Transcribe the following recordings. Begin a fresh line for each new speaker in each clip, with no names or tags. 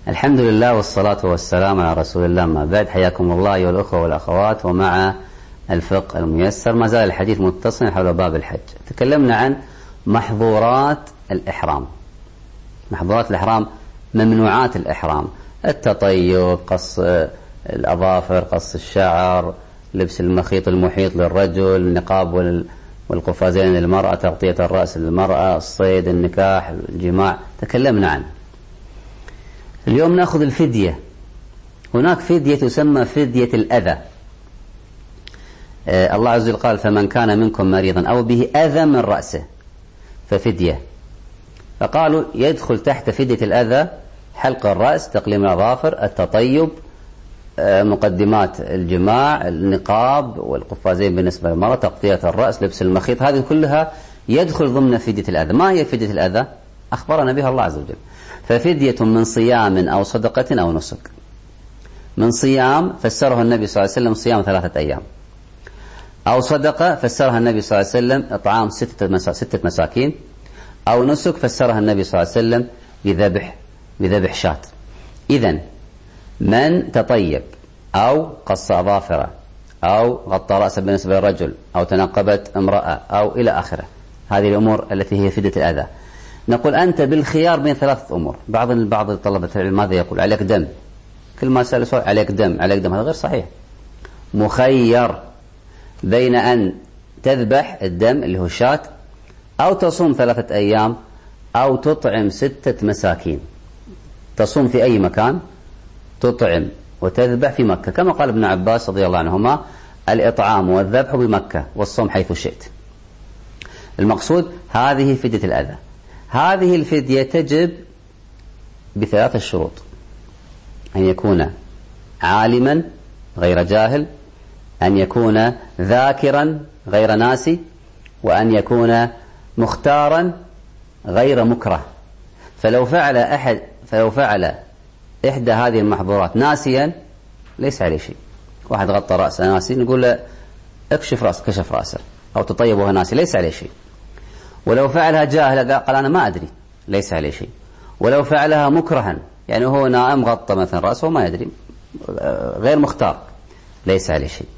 الحمد لله والصلاة والسلام على رسول الله، ما بعد. حياكم الله أيها الأخوة والأخوات. ومع الفقه الميسر ما زال الحديث متصل حول باب الحج. تكلمنا عن محظورات الإحرام. محظورات الإحرام، ممنوعات الإحرام: التطيب، قص الأظافر، قص الشعر، لبس المخيط المحيط للرجل، النقاب والقفازين للمرأة، تغطية الرأس للمرأة، الصيد، النكاح، الجماع، تكلمنا عنه. اليوم نأخذ الفدية. هناك فدية تسمى فدية الأذى. الله عز وجل قال: فمن كان منكم مريضا أو به أذى من رأسه ففدية. فقالوا يدخل تحت فدية الأذى حلق الرأس، تقليم الأظافر، التطيب، مقدمات الجماع، النقاب والقفازين بالنسبة للمرأة، تغطية الرأس، لبس المخيط. هذه كلها يدخل ضمن فدية الأذى. ما هي فدية الأذى؟ أخبرنا بها الله عز وجل: ففدية من صيام أو صدقة أو نسك. من صيام فسره النبي صلى الله عليه وسلم صيام 3 أيام، أو صدقة فسرها النبي صلى الله عليه وسلم إطعام 6 مساكين، أو نسك فسرها النبي صلى الله عليه وسلم بذبح شاة. إذن من تطيب أو قص أظافره أو غطى رأسه بالنسبة للرجل أو تنقبت امرأة أو إلى آخره، هذه الأمور التي هي فدية الأذى، نقول أنت بالخيار بين 3 أمور. بعض طلبة العلم ماذا يقول؟ عليك دم. كل ما سأل سؤال عليك دم عليك دم، هذا غير صحيح. مخير بين أن تذبح الدم اللي هو الشاة، أو تصوم 3 أيام، أو تطعم 6 مساكين. تصوم في أي مكان، تطعم وتذبح في مكة، كما قال ابن عباس رضي الله عنهما: الإطعام والذبح بمكة والصوم حيث شئت. المقصود هذه فدية الأذى. هذه الفدية تجب ب3 شروط: أن يكون عالما غير جاهل، أن يكون ذاكرا غير ناسي، وأن يكون مختارا غير مكره. فلو فعل إحدى هذه المحظورات ناسيا ليس عليه شيء. واحد غطى رأسه ناسي، نقول له اكشف رأسه، كشف رأسه، أو تطيب وهو ناسي، ليس عليه شيء. ولو فعلها جاهلا قال أنا ما أدري، ليس عليه شيء. ولو فعلها مكرها، يعني هو نائم غطى مثلا رأسه وما يدري، غير مختار، ليس عليه شيء.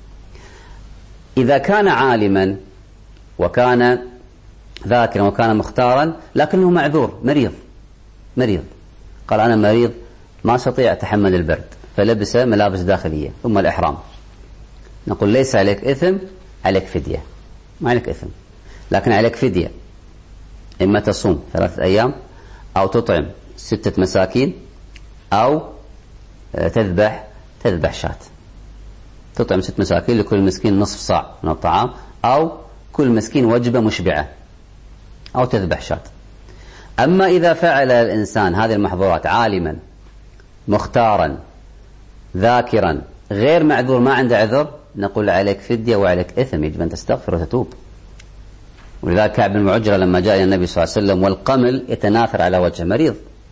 إذا كان عالما وكان ذاكرا وكان مختارا لكنه معذور، مريض، قال أنا مريض ما أستطيع أتحمل البرد، فلبس ملابس داخلية ثم الإحرام، نقول ليس عليك إثم، عليك فدية. ما عليك إثم، لكن عليك فدية. إما تصوم 3 أيام، أو تطعم 6 مساكين، أو تذبح شاة. تطعم 6 مساكين، لكل مسكين نصف صاع من الطعام، أو كل مسكين وجبة مشبعة، أو تذبح شاة. أما إذا فعل الإنسان هذه المحظورات عالما مختارا ذاكرا غير معذور، ما عنده عذر، نقول عليك فدية وعليك إثم، يجب أن تستغفر وتتوب. ولذلك كعب بن معجرة لما جاء إلى النبي صلى الله عليه وسلم والقمل يتناثر على وجهه، مريض،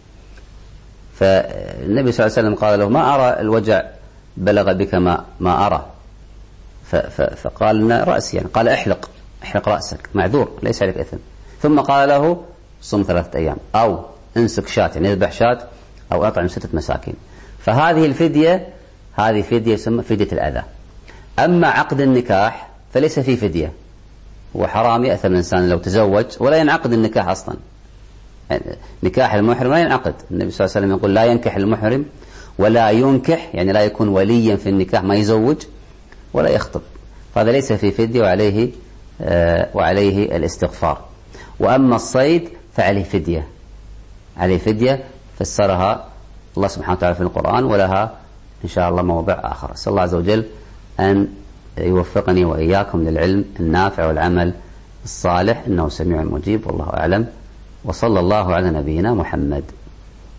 فالنبي صلى الله عليه وسلم قال له: ما أرى الوجع بلغ بك ما أرى. فقال لنا رأسي، يعني قال احلق رأسك، معذور ليس عليك إثم. ثم قال له: صم 3 أيام، أو انسك شاة، يعني اذبح شاة، أو أطعم 6 مساكين. فهذه الفدية، هذه فدية يسمى فدية الأذى. أما عقد النكاح فليس فيه فدية، هو حرام، يأثم الإنسان لو تزوج ولا ينعقد النكاح أصلا. يعني نكاح المحرم لا ينعقد. النبي صلى الله عليه وسلم يقول: لا ينكح المحرم ولا ينكح، يعني لا يكون وليا في النكاح، ما يزوج ولا يخطب. فهذا ليس فيه فدية، وعليه الاستغفار. وأما الصيد فعليه فدية، عليه فدية فسرها الله سبحانه وتعالى في القرآن، ولها إن شاء الله موضع آخر. أسأل الله عز وجل أن يوفقني وإياكم للعلم النافع والعمل الصالح، إنه سميع مجيب، والله أعلم، وصلى الله على نبينا محمد.